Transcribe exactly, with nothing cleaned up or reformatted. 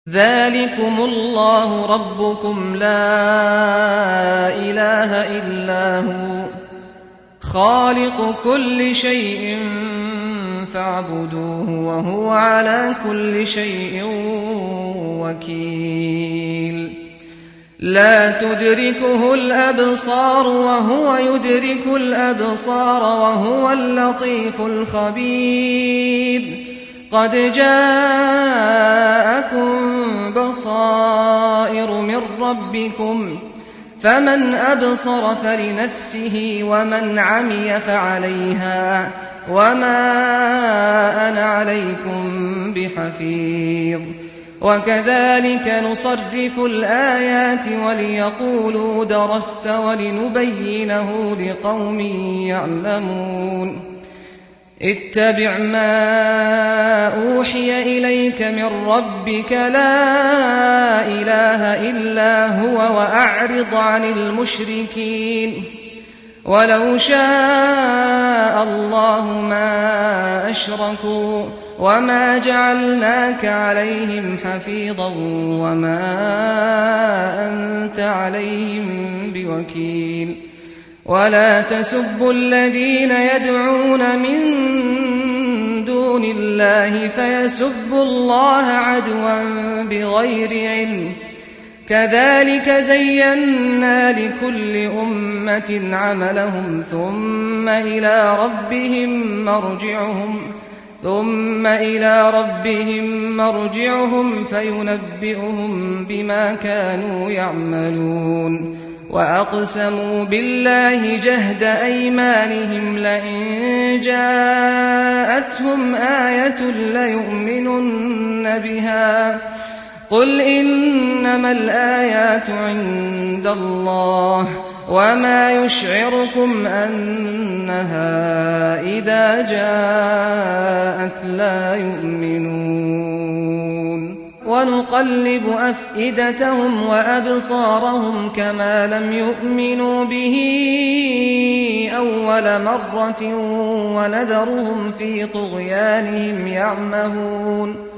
ذلكم الله ربكم لا إله إلا هو خالق كل شيء فاعبدوه وهو على كل شيء وكيل لا تدركه الأبصار وهو يدرك الأبصار وهو اللطيف الخبير قد جاءكم بصائر من ربكم فمن أبصر فلنفسه ومن عمي فعليها وما أنا عليكم بحفيظ وكذلك نصرف الآيات وليقولوا درست ولنبينه لقوم يعلمون اتبع ما أوحي إليك من ربك لا إله إلا هو وأعرض عن المشركين ولو شاء الله ما أشركوا وما جعلناك عليهم حفيظا وما أنت عليهم بوكيل ولا تسبوا الذين يدعون من دون الله فيسبوا الله عدوا بغير علم كذلك زينا لكل أمة عملهم ثم إلى ربهم مرجعهم ثم إلى ربهم مرجعهم فينبئهم بما كانوا يعملون وأقسموا بالله جهد أيمانهم لئن جاءتهم آية ليؤمنن بها قل إنما الآيات عند الله وما يشعركم أنها إذا جاءت لا يؤمنون ونقلب أفئدتهم وأبصارهم كما لم يؤمنوا به أول مرة ونذرهم في طغيانهم يعمهون